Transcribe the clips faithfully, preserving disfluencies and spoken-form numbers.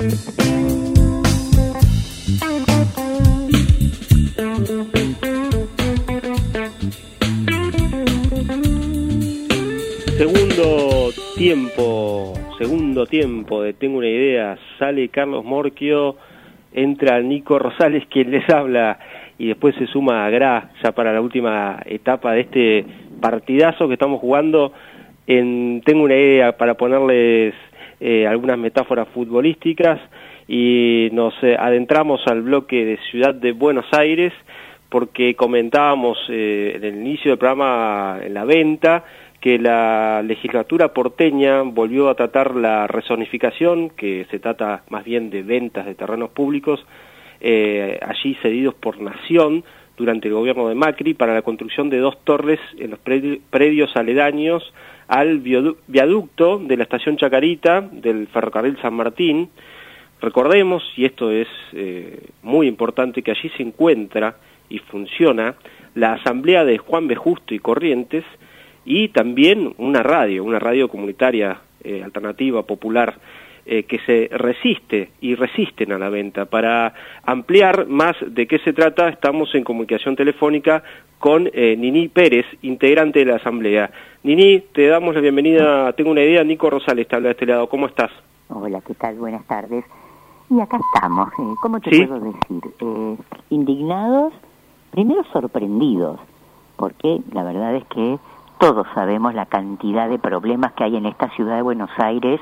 Segundo tiempo, segundo tiempo de Tengo una idea, sale Carlos Morchio, entra Nico Rosales quien les habla y después se suma a Gra ya para la última etapa de este partidazo que estamos jugando en Tengo una idea, para ponerles eh, algunas metáforas futbolísticas, y nos eh, adentramos al bloque de Ciudad de Buenos Aires porque comentábamos eh, en el inicio del programa en la venta que la legislatura porteña volvió a tratar la rezonificación, que se trata más bien de ventas de terrenos públicos, eh, allí cedidos por Nación durante el gobierno de Macri, para la construcción de dos torres en los predios aledaños al viaducto de la estación Chacarita del ferrocarril San Martín. Recordemos, y esto es eh, muy importante, que allí se encuentra y funciona la asamblea de Juan B. Justo y Corrientes, y también una radio, una radio comunitaria eh, alternativa, popular, eh, que se resiste y resisten a la venta. Para ampliar más de qué se trata, estamos en comunicación telefónica con eh, Nini Pérez, integrante de la asamblea. Nini, te damos la bienvenida. Tengo una idea. Nico Rosales te habla de este lado. ¿Cómo estás? Hola, ¿qué tal? Buenas tardes. Y acá estamos. Eh, ¿Cómo te ¿Sí? puedo decir? Eh, indignados, primero sorprendidos, porque la verdad es que todos sabemos la cantidad de problemas que hay en esta ciudad de Buenos Aires.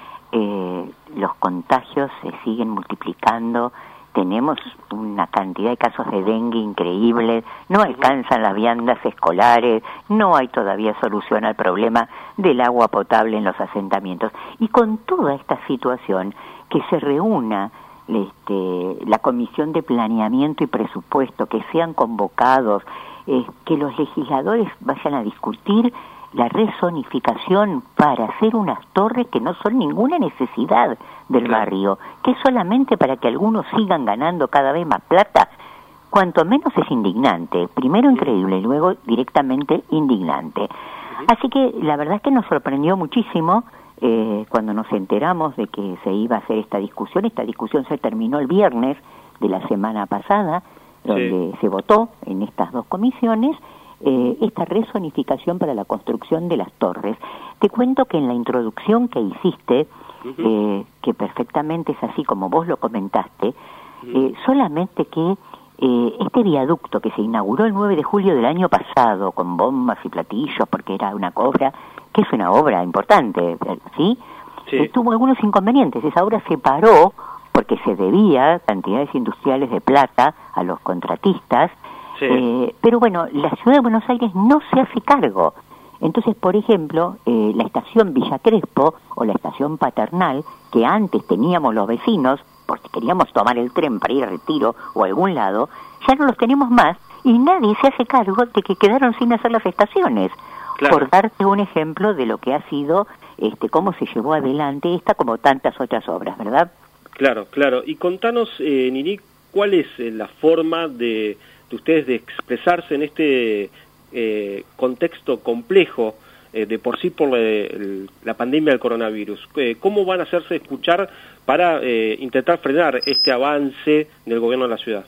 Eh, los contagios se siguen multiplicando, tenemos una cantidad de casos de dengue increíbles, no alcanzan las viandas escolares, no hay todavía solución al problema del agua potable en los asentamientos. Y con toda esta situación, que se reúna este, la Comisión de Planeamiento y Presupuesto, que sean convocados, Eh, que los legisladores vayan a discutir la rezonificación para hacer unas torres que no son ninguna necesidad del barrio, que es solamente para que algunos sigan ganando cada vez más plata, cuanto menos es indignante. Primero increíble y luego directamente indignante. Así que la verdad es que nos sorprendió muchísimo eh, cuando nos enteramos de que se iba a hacer esta discusión. Esta discusión se terminó el viernes de la semana pasada, donde sí se votó en estas dos comisiones eh, esta rezonificación para la construcción de las torres. Te cuento que en la introducción que hiciste, uh-huh. eh, que perfectamente es así como vos lo comentaste, uh-huh. eh, solamente que eh, este viaducto que se inauguró el nueve de julio del año pasado, con bombas y platillos, porque era una obra, que es una obra importante, ¿sí? Sí. Eh, tuvo algunos inconvenientes. Esa obra se paró porque se debía cantidades industriales de plata a los contratistas, sí. eh, pero bueno, la ciudad de Buenos Aires no se hace cargo. Entonces, por ejemplo, eh, la estación Villa Crespo o la estación Paternal, que antes teníamos los vecinos, porque queríamos tomar el tren para ir a Retiro o a algún lado, ya no los tenemos más y nadie se hace cargo de que quedaron sin hacer las estaciones. Claro. Por darte un ejemplo de lo que ha sido, este, cómo se llevó adelante esta como tantas otras obras, ¿verdad? Claro, claro. Y contanos, eh, Nini, ¿cuál es eh, la forma de, de ustedes de expresarse en este eh, contexto complejo, eh, de por sí por la, el, la pandemia del coronavirus? Eh, ¿Cómo van a hacerse escuchar para eh, intentar frenar este avance del gobierno de la ciudad?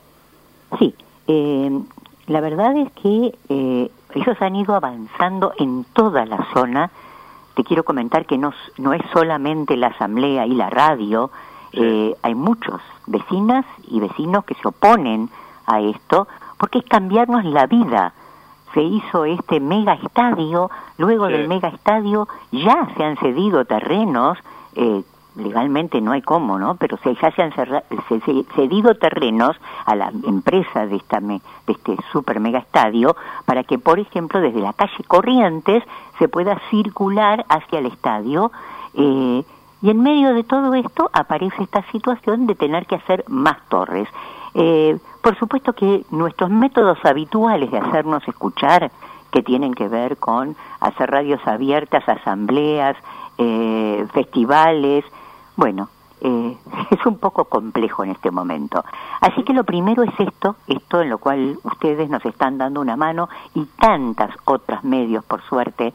Sí, eh, la verdad es que eh, ellos han ido avanzando en toda la zona. Te quiero comentar que no, no es solamente la asamblea y la radio. Sí. Eh, hay muchos vecinas y vecinos que se oponen a esto porque es cambiarnos la vida. Se hizo este mega estadio, luego sí. del mega estadio ya se han cedido terrenos, eh, legalmente no hay cómo, ¿no? Pero se, ya se han cerra, se, se, cedido terrenos a la empresa de, esta me, de este super mega estadio para que, por ejemplo, desde la calle Corrientes se pueda circular hacia el estadio. Eh, Y en medio de todo esto aparece esta situación de tener que hacer más torres. Eh, por supuesto que nuestros métodos habituales de hacernos escuchar, que tienen que ver con hacer radios abiertas, asambleas, eh, festivales, bueno, eh, es un poco complejo en este momento. Así que lo primero es esto, esto en lo cual ustedes nos están dando una mano y tantas otras medios, por suerte,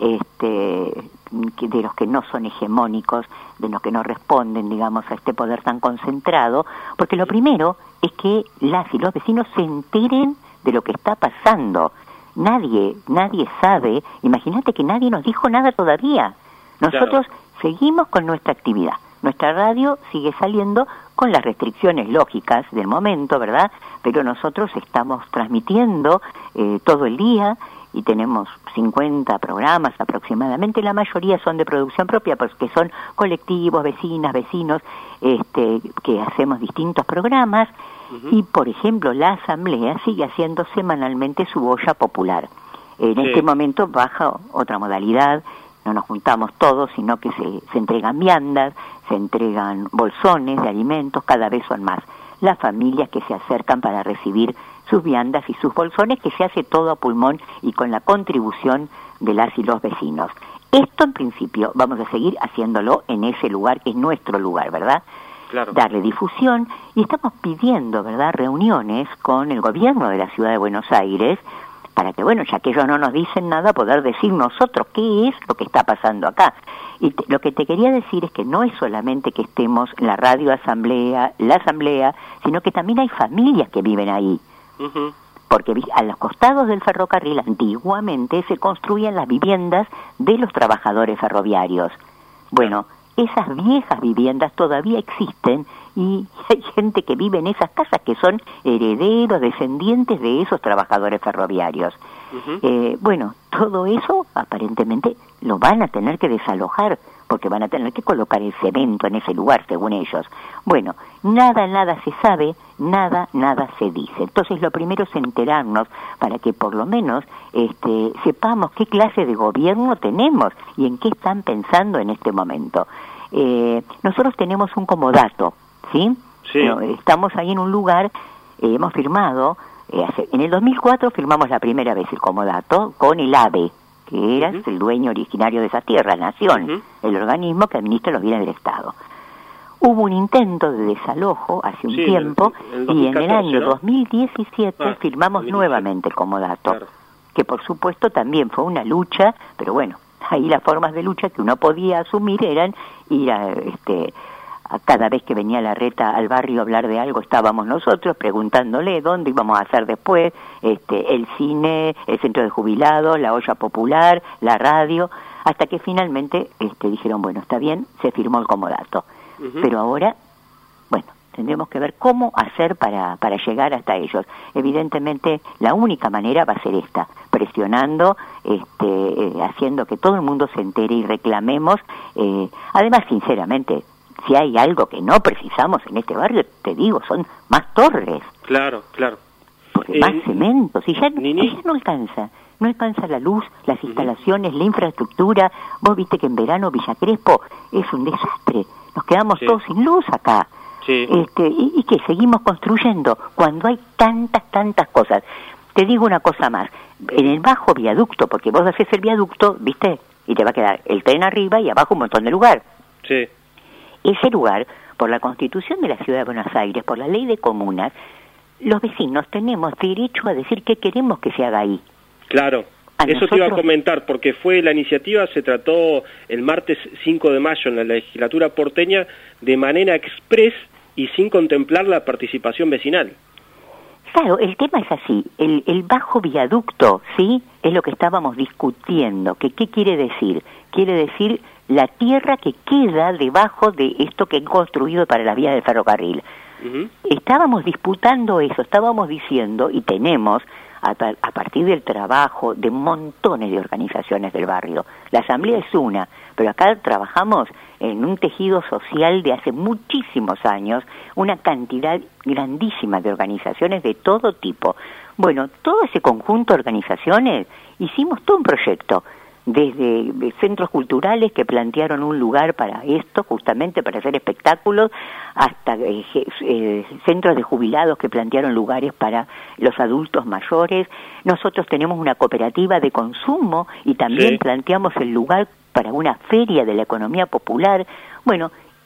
este, de los que no son hegemónicos, de los que no responden, digamos, a este poder tan concentrado, porque lo primero es que las y los vecinos se enteren de lo que está pasando. Nadie, nadie sabe, imagínate que nadie nos dijo nada todavía. Nosotros claro. seguimos con nuestra actividad. Nuestra radio sigue saliendo con las restricciones lógicas del momento, ¿verdad? Pero nosotros estamos transmitiendo eh, todo el día y tenemos cincuenta programas aproximadamente. La mayoría son de producción propia porque son colectivos, vecinas, vecinos, este, que hacemos distintos programas. Uh-huh. Y, por ejemplo, la Asamblea sigue haciendo semanalmente su olla popular. En sí. este momento baja otra modalidad. No nos juntamos todos, sino que se, se entregan viandas, se entregan bolsones de alimentos, cada vez son más las familias que se acercan para recibir sus viandas y sus bolsones, que se hace todo a pulmón y con la contribución de las y los vecinos. Esto, en principio, vamos a seguir haciéndolo en ese lugar, que es nuestro lugar, ¿verdad? Claro. Darle difusión, y estamos pidiendo, ¿verdad?, reuniones con el gobierno de la Ciudad de Buenos Aires, para que, bueno, ya que ellos no nos dicen nada, poder decir nosotros qué es lo que está pasando acá. Y te, lo que te quería decir es que no es solamente que estemos en la radio asamblea, la asamblea, sino que también hay familias que viven ahí. Uh-huh. Porque a los costados del ferrocarril antiguamente se construían las viviendas de los trabajadores ferroviarios. Bueno, esas viejas viviendas todavía existen y hay gente que vive en esas casas que son herederos, descendientes de esos trabajadores ferroviarios. Uh-huh. Eh, bueno, todo eso aparentemente lo van a tener que desalojar porque van a tener que colocar el cemento en ese lugar, según ellos. Bueno, nada, nada se sabe, nada, nada se dice. Entonces lo primero es enterarnos para que por lo menos este, sepamos qué clase de gobierno tenemos y en qué están pensando en este momento. Eh, nosotros tenemos un comodato, ¿sí? Sí. Estamos ahí en un lugar, eh, hemos firmado, eh, hace, en el dos mil cuatro firmamos la primera vez el comodato con el AVE, que era uh-huh. el dueño originario de esa tierra, Nación, uh-huh. el organismo que administra los bienes del Estado. Hubo un intento de desalojo hace un sí, tiempo el, el y en el año ¿no? dos mil diecisiete ah, firmamos dos mil diecisiete. Nuevamente el comodato, claro. que por supuesto también fue una lucha, pero bueno, ahí las formas de lucha que uno podía asumir eran ir a, este, a cada vez que venía la reta al barrio a hablar de algo, estábamos nosotros preguntándole dónde íbamos a hacer después, este, el cine, el centro de jubilados, la olla popular, la radio, hasta que finalmente este, dijeron, bueno, está bien, se firmó el comodato. Uh-huh. Pero ahora, bueno, tendremos que ver cómo hacer para, para llegar hasta ellos. Evidentemente, la única manera va a ser esta, presionando, este, eh, haciendo que todo el mundo se entere y reclamemos. Eh, además, sinceramente, si hay algo que no precisamos en este barrio, te digo, son más torres. Claro, claro. Porque eh, más cemento, si ya, ni, ni. si ya no alcanza. No alcanza la luz, las instalaciones, uh-huh. la infraestructura. Vos viste que en verano Villa Crespo es un desastre. Nos quedamos sí. todos sin luz acá. Sí. Este, y, y que seguimos construyendo cuando hay tantas, tantas cosas. Te digo una cosa más. En el bajo viaducto, porque vos haces el viaducto, ¿viste? Y te va a quedar el tren arriba y abajo un montón de lugar. Sí. Ese lugar, por la Constitución de la Ciudad de Buenos Aires, por la Ley de Comunas, los vecinos tenemos derecho a decir qué queremos que se haga ahí. Claro. A Eso nosotros... te iba a comentar, porque fue la iniciativa, se trató el martes cinco de mayo en la legislatura porteña de manera express y sin contemplar la participación vecinal. Claro, el tema es así, el, el bajo viaducto, ¿sí? Es lo que estábamos discutiendo. Que, ¿Qué quiere decir? Quiere decir la tierra que queda debajo de esto que han construido para las vías del ferrocarril. Uh-huh. Estábamos disputando eso, estábamos diciendo, y tenemos... A, a partir del trabajo de montones de organizaciones del barrio. La asamblea es una, pero acá trabajamos en un tejido social de hace muchísimos años, una cantidad grandísima de organizaciones de todo tipo. Bueno, todo ese conjunto de organizaciones hicimos todo un proyecto, desde centros culturales que plantearon un lugar para esto, justamente para hacer espectáculos, hasta eh, eh, centros de jubilados que plantearon lugares para los adultos mayores. Nosotros tenemos una cooperativa de consumo y también sí. planteamos el lugar para una feria de la economía popular. Bueno,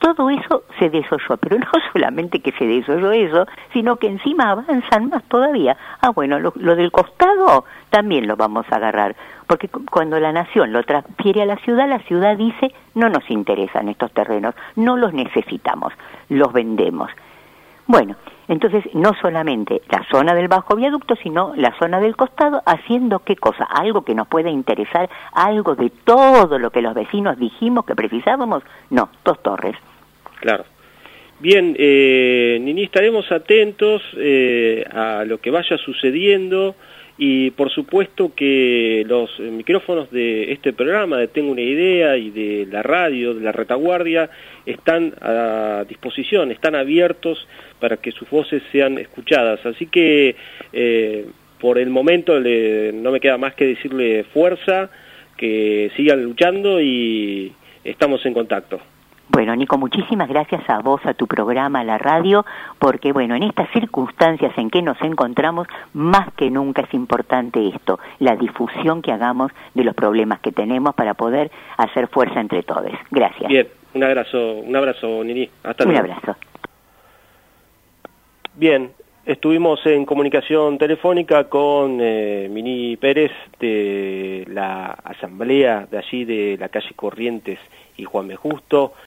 todo eso se desoyó, pero no solamente que se desoyó eso, sino que encima avanzan más todavía. Ah, bueno, lo, lo del costado también lo vamos a agarrar, porque cuando la nación lo transfiere a la ciudad, la ciudad dice, no nos interesan estos terrenos, no los necesitamos, los vendemos. Bueno, entonces no solamente la zona del bajo viaducto, sino la zona del costado, haciendo qué cosa, algo que nos pueda interesar, algo de todo lo que los vecinos dijimos que precisábamos, no, dos torres. Claro. Bien, eh, Nini, estaremos atentos eh, a lo que vaya sucediendo y por supuesto que los micrófonos de este programa, de Tengo una Idea, y de la radio, de la Retaguardia, están a disposición, están abiertos para que sus voces sean escuchadas. Así que eh, por el momento le, no me queda más que decirle fuerza, que sigan luchando y estamos en contacto. Bueno, Nico, muchísimas gracias a vos, a tu programa, a la radio, porque bueno, en estas circunstancias en que nos encontramos, más que nunca es importante esto, la difusión que hagamos de los problemas que tenemos para poder hacer fuerza entre todos. Gracias. Bien, un abrazo, un abrazo, Nini. Hasta luego. Un abrazo. Bien, estuvimos en comunicación telefónica con eh, Nini Pérez de la asamblea de allí de la calle Corrientes y Juan B. Justo.